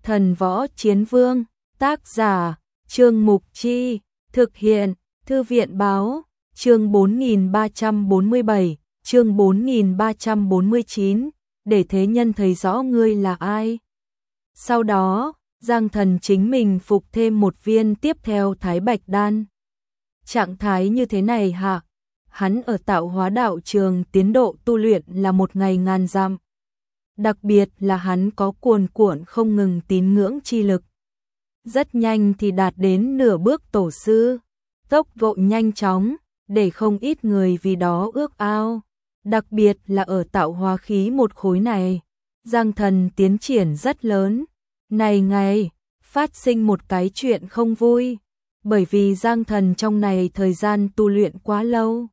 Thần Võ Chiến Vương, tác giả, Trương Mục Chi, thực hiện, Thư viện Báo, chương 4347, chương 4349, để thế nhân thấy rõ ngươi là ai. Sau đó, Giang Thần chính mình phục thêm một viên tiếp theo Thái Bạch Đan. Trạng thái như thế này hả? Hắn ở Tạo Hóa đạo trường tiến độ tu luyện là 1 ngày ngàn dặm. Đặc biệt là hắn có cuồn cuộn không ngừng tín ngưỡng chi lực. Rất nhanh thì đạt đến nửa bước tổ sư, tốc độ nhanh chóng, để không ít người vì đó ước ao. Đặc biệt là ở tạo hóa khí một khối này, Giang Thần tiến triển rất lớn. Này ngày, phát sinh một cái chuyện không vui, bởi vì Giang Thần trong này thời gian tu luyện quá lâu.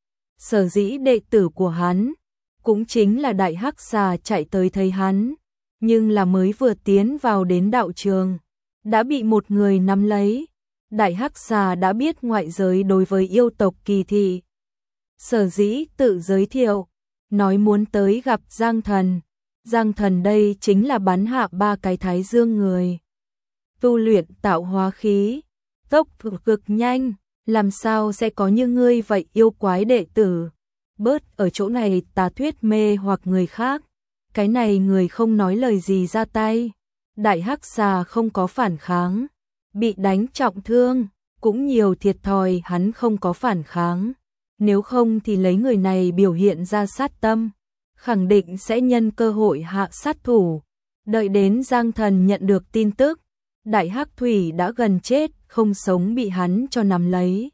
Sở dĩ đệ tử của hắn, cũng chính là Đại Hắc Xà chạy tới thấy hắn, nhưng là mới vừa tiến vào đến đạo trường, đã bị một người nắm lấy. Đại Hắc Xà đã biết ngoại giới đối với yêu tộc kỳ thị. Sở dĩ tự giới thiệu, nói muốn tới gặp Giang Thần. Giang Thần đây chính là bắn hạ 3 cái thái dương người. Tu luyện tạo hóa khí, tốc độ cực nhanh, làm sao sẽ có như ngươi vậy yêu quái đệ tử. Bớt ở chỗ này tà thuyết mê hoặc người khác. Cái này người không nói lời gì ra tay. Đại Hắc Xà không có phản kháng, bị đánh trọng thương, cũng nhiều thiệt thòi hắn không có phản kháng. Nếu không thì lấy người này biểu hiện ra sát tâm, khẳng định sẽ nhân cơ hội hạ sát thủ. Đợi đến Giang Thần nhận được tin tức, Đại Hắc Thủy đã gần chết, không sống bị hắn cho nắm lấy.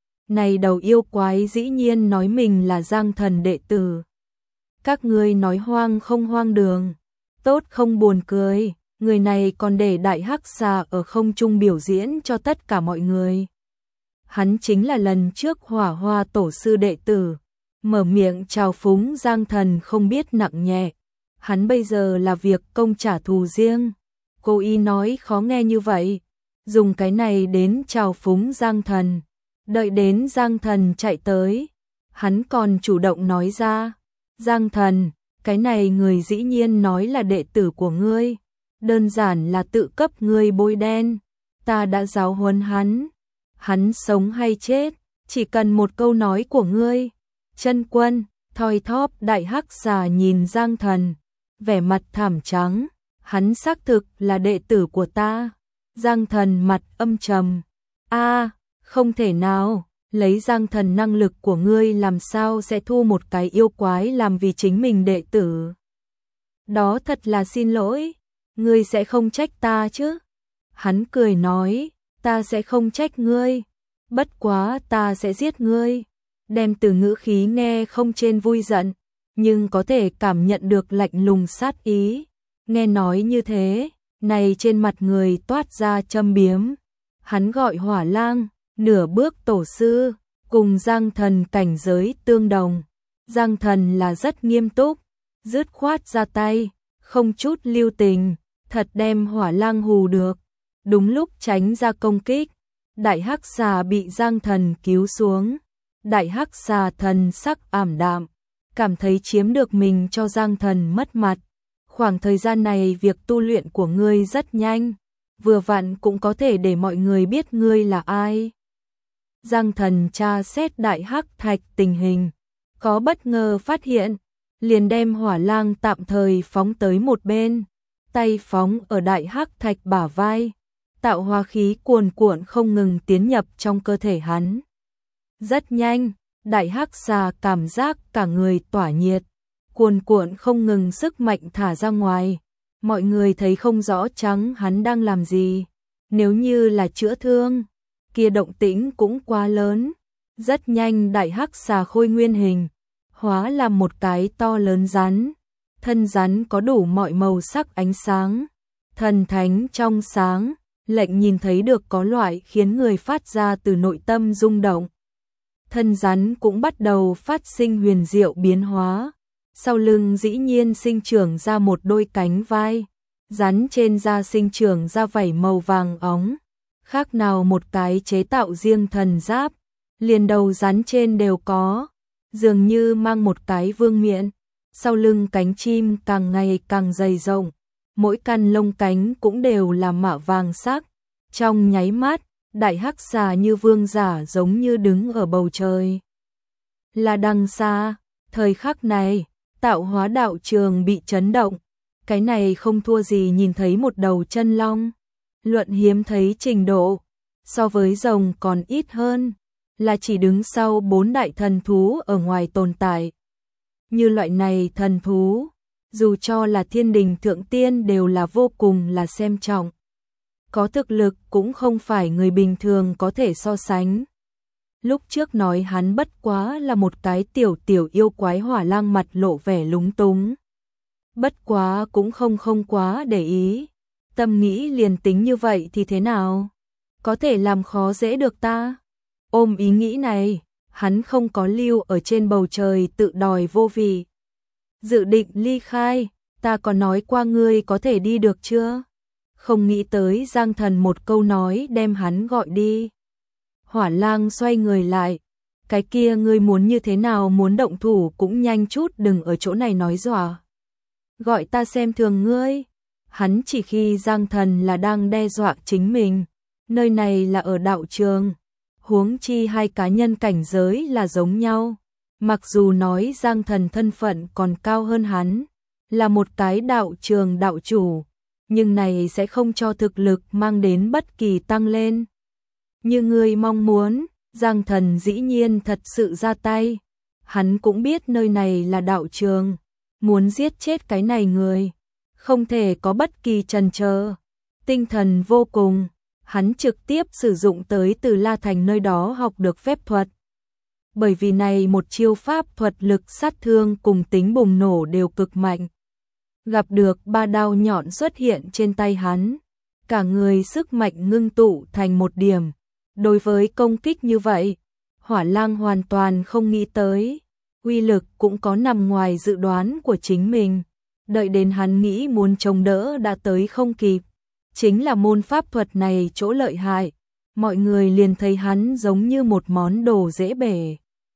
Này đầu yêu quái dĩ nhiên nói mình là Giang Thần đệ tử. Các ngươi nói hoang không hoang đường, tốt không buồn cười. Người này còn để Đại Hắc Xà ở không trung biểu diễn cho tất cả mọi người. Hắn chính là lần trước Hỏa Hoa tổ sư đệ tử, mở miệng chào phúng Giang Thần không biết nặng nhẹ. Hắn bây giờ là việc công trả thù riêng. Cô y nói khó nghe như vậy, dùng cái này đến chào phúng Giang Thần. Đợi đến Giang Thần chạy tới, hắn còn chủ động nói ra, Giang Thần, cái này người dĩ nhiên nói là đệ tử của ngươi. Đơn giản là tự cấp ngươi bôi đen. Ta đã giáo huấn hắn. Hắn sống hay chết, chỉ cần một câu nói của ngươi. Chân Quân, thoi thóp Đại Hắc Xà nhìn Giang Thần, vẻ mặt thảm trắng. Hắn xác thực là đệ tử của ta. Giang Thần mặt âm trầm. Không thể nào, lấy Giang Thần năng lực của ngươi làm sao sẽ thu một cái yêu quái làm vì chính mình đệ tử. Đó thật là xin lỗi. Ngươi sẽ không trách ta chứ? Hắn cười nói, ta sẽ không trách ngươi, bất quá ta sẽ giết ngươi. Đem từ ngữ khí nghe không trên vui giận, nhưng có thể cảm nhận được lạnh lùng sát ý. Nghe nói như thế, này trên mặt người toát ra châm biếm. Hắn gọi Hỏa Lang, nửa bước tổ sư, cùng Giang Thần cảnh giới tương đồng. Giang Thần là rất nghiêm túc, dứt khoát ra tay, không chút lưu tình. Thật đem Hỏa Lang hù được. Đúng lúc tránh ra công kích, Đại Hắc Xà bị Giang Thần cứu xuống. Đại Hắc Xà thần sắc ảm đạm, cảm thấy chiếm được mình cho Giang Thần mất mặt. Khoảng thời gian này việc tu luyện của ngươi rất nhanh, vừa vặn cũng có thể để mọi người biết ngươi là ai. Giang Thần tra xét Đại Hắc Thạch tình hình, có bất ngờ phát hiện, liền đem Hỏa Lang tạm thời phóng tới một bên. Tay phóng ở Đại Hắc Thạch bả vai, tạo hóa khí cuồn cuộn không ngừng tiến nhập trong cơ thể hắn. Rất nhanh, Đại Hắc Xà cảm giác cả người tỏa nhiệt, cuồn cuộn không ngừng sức mạnh thả ra ngoài. Mọi người thấy không rõ trắng hắn đang làm gì. Nếu như là chữa thương, kia động tĩnh cũng quá lớn. Rất nhanh Đại Hắc Xà khôi nguyên hình, hóa làm một cái to lớn rắn. Thân rắn có đủ mọi màu sắc ánh sáng, thần thánh trong sáng, lệnh nhìn thấy được có loại khiến người phát ra từ nội tâm rung động. Thân rắn cũng bắt đầu phát sinh huyền diệu biến hóa, sau lưng dĩ nhiên sinh trưởng ra một đôi cánh vai, rắn trên da sinh trưởng ra vảy màu vàng óng, khác nào một cái chế tạo riêng thần giáp, liền đầu rắn trên đều có, dường như mang một cái vương miện. Sau lưng cánh chim càng ngày càng dày rộng, mỗi căn lông cánh cũng đều là mạ vàng sắc. Trong nháy mắt, đại hắc xà như vương giả giống như đứng ở bầu trời. Là đằng xa, thời khắc này, Tạo Hóa đạo trường bị chấn động. Cái này không thua gì nhìn thấy một đầu chân long. Luận hiếm thấy trình độ, so với rồng còn ít hơn, là chỉ đứng sau 4 đại thần thú ở ngoài tồn tại. Như loại này thần thú, dù cho là thiên đình thượng tiên đều là vô cùng là xem trọng. Có thực lực cũng không phải người bình thường có thể so sánh. Lúc trước nói hắn bất quá là một cái tiểu yêu quái Hỏa Lang mặt lộ vẻ lúng túng. Bất quá cũng không quá để ý. Tâm nghĩ liền tính như vậy thì thế nào? Có thể làm khó dễ được ta? Ôm ý nghĩ này, hắn không có lưu ở trên bầu trời tự đòi vô vị. Dự định ly khai, ta có nói qua ngươi có thể đi được chưa? Không nghĩ tới Giang Thần một câu nói đem hắn gọi đi. Hỏa Lang xoay người lại, cái kia ngươi muốn như thế nào, muốn động thủ cũng nhanh chút, đừng ở chỗ này nói dọa. Gọi ta xem thường ngươi. Hắn chỉ khi Giang Thần là đang đe dọa chính mình. Nơi này là ở đạo trường, huống chi hai cá nhân cảnh giới là giống nhau. Mặc dù nói Giang Thần thân phận còn cao hơn hắn, là một cái đạo trường đạo chủ, nhưng này sẽ không cho thực lực mang đến bất kỳ tăng lên. Như ngươi mong muốn, Giang Thần dĩ nhiên thật sự ra tay. Hắn cũng biết nơi này là đạo trường, muốn giết chết cái này người, không thể có bất kỳ chần chờ. Tinh thần vô cùng, hắn trực tiếp sử dụng tới từ La Thành nơi đó học được phép thuật. Bởi vì này một chiêu pháp thuật lực sát thương cùng tính bùng nổ đều cực mạnh. Gặp được 3 đao nhọn xuất hiện trên tay hắn, cả người sức mạnh ngưng tụ thành một điểm. Đối với công kích như vậy, Hỏa Lang hoàn toàn không nghĩ tới, uy lực cũng có nằm ngoài dự đoán của chính mình. Đợi đến hắn nghĩ muốn chống đỡ đã tới không kịp. Chính là môn pháp thuật này chỗ lợi hại, mọi người liền thấy hắn giống như một món đồ dễ bể.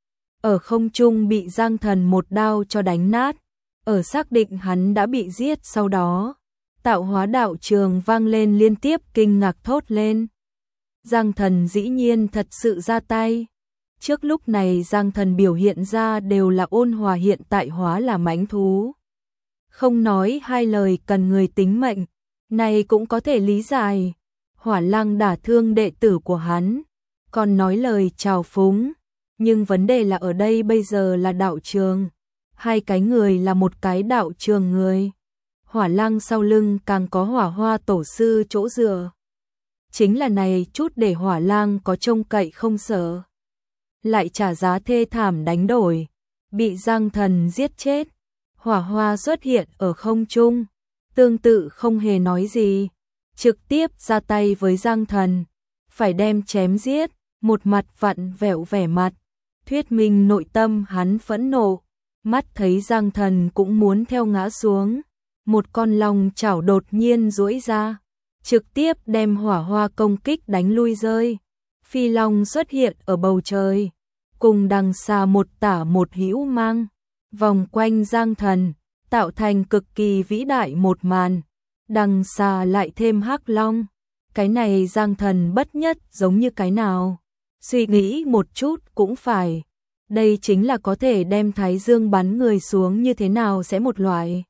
Ở không trung bị Giang Thần một đao cho đánh nát, ở xác định hắn đã bị giết sau đó, Tạo Hóa đạo trường vang lên liên tiếp kinh ngạc thốt lên. Giang Thần dĩ nhiên thật sự ra tay. Trước lúc này Giang Thần biểu hiện ra đều là ôn hòa, hiện tại hóa là mãnh thú. Không nói hai lời cần người tính mệnh, này cũng có thể lý giải. Hỏa Lang đả thương đệ tử của hắn, còn nói lời chào phúng. Nhưng vấn đề là ở đây bây giờ là đạo trường. Hai cái người là một cái đạo trường người. Hỏa Lang sau lưng càng có Hỏa Hoa tổ sư chỗ dựa. Chính là này chút để Hỏa Lang có trông cậy không sợ. Lại trả giá thê thảm đánh đổi, bị Giang Thần giết chết. Hỏa Hoa xuất hiện ở không trung, tương tự không hề nói gì, trực tiếp ra tay với Giang Thần, phải đem chém giết, một mặt vặn vẹo vẻ mặt, thuyết minh nội tâm hắn phẫn nộ. Mắt thấy Giang Thần cũng muốn theo ngã xuống, một con long chảo đột nhiên duỗi ra, trực tiếp đem Hỏa Hoa công kích đánh lui rơi. Phi long xuất hiện ở bầu trời, cùng đằng xa một tả một hữu mang, vòng quanh Giang Thần, tạo thành cực kỳ vĩ đại một màn. Đằng xa lại thêm hắc long, cái này Giang Thần bất nhất giống như cái nào? Suy nghĩ một chút cũng phải, đây chính là có thể đem Thái Dương bắn người xuống như thế nào sẽ một loại.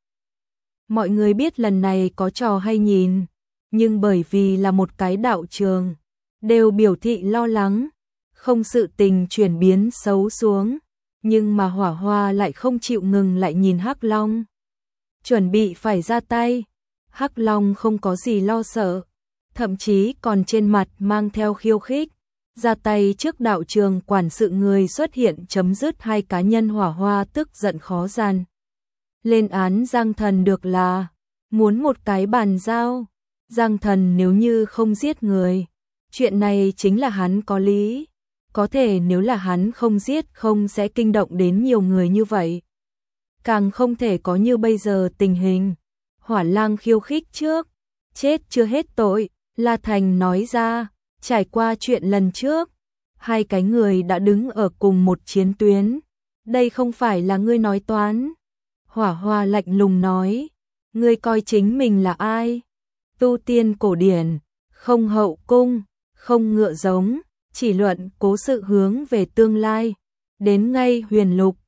Mọi người biết lần này có trò hay nhìn, nhưng bởi vì là một cái đạo trường, đều biểu thị lo lắng, không sự tình chuyển biến xấu xuống. Nhưng mà Hỏa Hoa lại không chịu ngừng lại nhìn hắc long, chuẩn bị phải ra tay. Hắc long không có gì lo sợ, thậm chí còn trên mặt mang theo khiêu khích. Ra tay trước đạo trường quản sự người xuất hiện chấm dứt hai cá nhân. Hỏa Hoa tức giận khó gian lên án Giang Thần được là muốn một cái bàn giao. Giang Thần nếu như không giết người, chuyện này chính là hắn có lý. Có thể nếu là hắn không giết không sẽ kinh động đến nhiều người như vậy. Càng không thể có như bây giờ tình hình. Hỏa Lang khiêu khích trước, chết chưa hết tội. La Thành nói ra, trải qua chuyện lần trước, hai cái người đã đứng ở cùng một chiến tuyến. Đây không phải là ngươi nói toán. Hỏa Hoa lạnh lùng nói, Ngươi coi chính mình là ai? Tu tiên cổ điển, không hậu cung, không ngựa giống, chỉ luận cố sự hướng về tương lai. Đến ngay huyền lục,